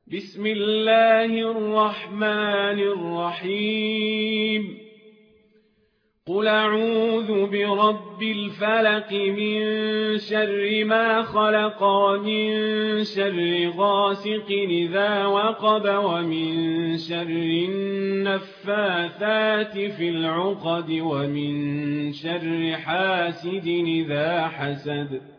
بسم الله الرحمن الرحيم قل أعوذ برب الفلق من شر ما خلق ومن شر غاسق إذا وقب ومن شر النفاثات في العقد ومن شر حاسد إذا حسد